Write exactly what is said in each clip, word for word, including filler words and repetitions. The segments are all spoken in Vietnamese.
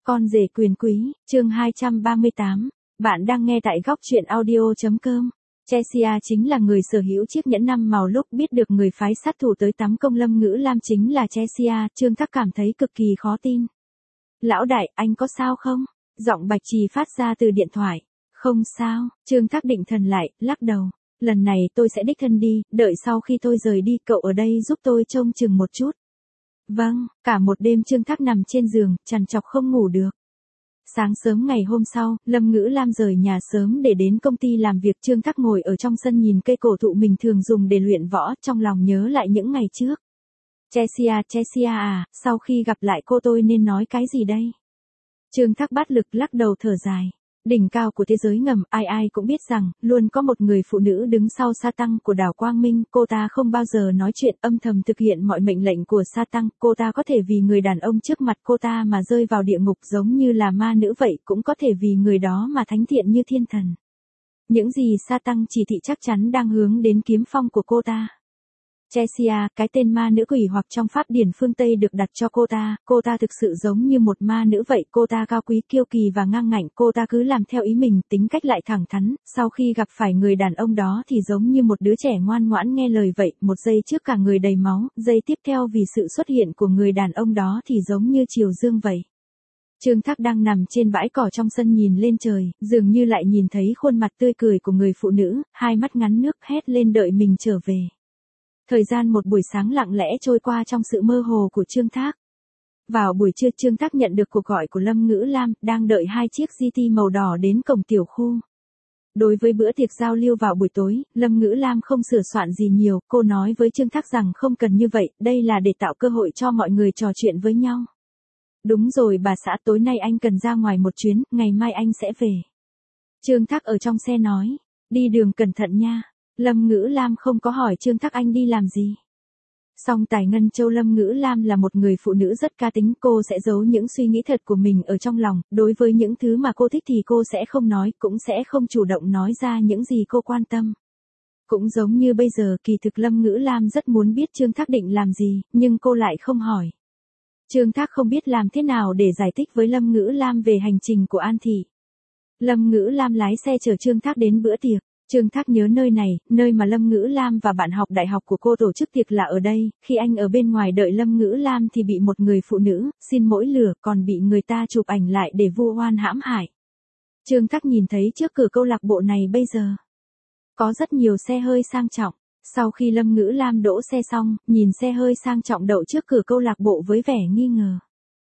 Con rể quyền quý, chương hai trăm ba mươi tám. Bạn đang nghe tại góc truyện audio chấm com. Chelsea chính là người sở hữu chiếc nhẫn năm màu. Lúc biết được người phái sát thủ tới tắm công Lâm Ngữ Lam chính là Chelsea, Trương Thác cảm thấy cực kỳ khó tin. Lão đại, anh có sao không? Giọng Bạch Trì phát ra từ điện thoại. Không sao, Trương Thác định thần lại, lắc đầu. Lần này tôi sẽ đích thân đi, đợi sau khi tôi rời đi cậu ở đây giúp tôi trông chừng một chút. Vâng, cả một đêm Trương Thác nằm trên giường, trằn trọc không ngủ được. Sáng sớm ngày hôm sau, Lâm Ngữ Lam rời nhà sớm để đến công ty làm việc. Trương Thác ngồi ở trong sân nhìn cây cổ thụ mình thường dùng để luyện võ, trong lòng nhớ lại những ngày trước. Chelsea, Chelsea à, sau khi gặp lại cô tôi nên nói cái gì đây? Trương Thác bắt lực lắc đầu thở dài. Đỉnh cao của thế giới ngầm, ai ai cũng biết rằng, luôn có một người phụ nữ đứng sau Sa Tăng của đảo Quang Minh. Cô ta không bao giờ nói chuyện, âm thầm thực hiện mọi mệnh lệnh của Sa Tăng. Cô ta có thể vì người đàn ông trước mặt cô ta mà rơi vào địa ngục giống như là ma nữ vậy, cũng có thể vì người đó mà thánh thiện như thiên thần. Những gì Sa Tăng chỉ thị chắc chắn đang hướng đến kiếm phong của cô ta. Chelsea, cái tên ma nữ quỷ hoặc trong pháp điển phương Tây được đặt cho cô ta, cô ta thực sự giống như một ma nữ vậy. Cô ta cao quý kiêu kỳ và ngang ngạnh, cô ta cứ làm theo ý mình, tính cách lại thẳng thắn. Sau khi gặp phải người đàn ông đó thì giống như một đứa trẻ ngoan ngoãn nghe lời vậy. Một giây trước cả người đầy máu, giây tiếp theo vì sự xuất hiện của người đàn ông đó thì giống như chiều dương vậy. Trương Thác đang nằm trên bãi cỏ trong sân nhìn lên trời, dường như lại nhìn thấy khuôn mặt tươi cười của người phụ nữ, hai mắt ngắn nước hét lên đợi mình trở về. Thời gian một buổi sáng lặng lẽ trôi qua trong sự mơ hồ của Trương Thác. Vào buổi trưa Trương Thác nhận được cuộc gọi của Lâm Ngữ Lam, đang đợi hai chiếc giê tê màu đỏ đến cổng tiểu khu. Đối với bữa tiệc giao lưu vào buổi tối, Lâm Ngữ Lam không sửa soạn gì nhiều, cô nói với Trương Thác rằng không cần như vậy, đây là để tạo cơ hội cho mọi người trò chuyện với nhau. Đúng rồi bà xã, tối nay anh cần ra ngoài một chuyến, ngày mai anh sẽ về. Trương Thác ở trong xe nói, đi đường cẩn thận nha. Lâm Ngữ Lam không có hỏi Trương Thác anh đi làm gì. Song Tài Ngân Châu. Lâm Ngữ Lam là một người phụ nữ rất cá tính, cô sẽ giấu những suy nghĩ thật của mình ở trong lòng, đối với những thứ mà cô thích thì cô sẽ không nói, cũng sẽ không chủ động nói ra những gì cô quan tâm. Cũng giống như bây giờ, kỳ thực Lâm Ngữ Lam rất muốn biết Trương Thác định làm gì, nhưng cô lại không hỏi. Trương Thác không biết làm thế nào để giải thích với Lâm Ngữ Lam về hành trình của An Thị. Lâm Ngữ Lam lái xe chở Trương Thác đến bữa tiệc. Trương Thác nhớ nơi này, nơi mà Lâm Ngữ Lam và bạn học đại học của cô tổ chức tiệc là ở đây. Khi anh ở bên ngoài đợi Lâm Ngữ Lam thì bị một người phụ nữ, xin mỗi lửa, còn bị người ta chụp ảnh lại để vu oan hãm hại. Trương Thác nhìn thấy trước cửa câu lạc bộ này bây giờ có rất nhiều xe hơi sang trọng. Sau khi Lâm Ngữ Lam đỗ xe xong, nhìn xe hơi sang trọng đậu trước cửa câu lạc bộ với vẻ nghi ngờ.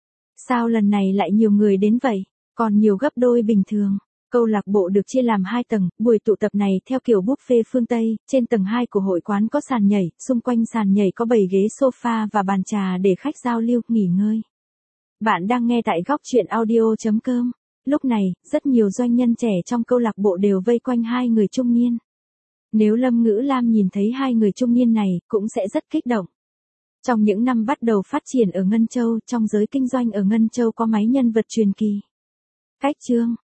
Sao lần này lại nhiều người đến vậy, còn nhiều gấp đôi bình thường. Câu lạc bộ được chia làm hai tầng, buổi tụ tập này theo kiểu buffet phương Tây, trên tầng hai của hội quán có sàn nhảy, xung quanh sàn nhảy có bảy ghế sofa và bàn trà để khách giao lưu, nghỉ ngơi. Bạn đang nghe tại góc truyện audio chấm com. Lúc này, rất nhiều doanh nhân trẻ trong câu lạc bộ đều vây quanh hai người trung niên. Nếu Lâm Ngữ Lam nhìn thấy hai người trung niên này, cũng sẽ rất kích động. Trong những năm bắt đầu phát triển ở Ngân Châu, trong giới kinh doanh ở Ngân Châu có mấy nhân vật truyền kỳ. Cách Trương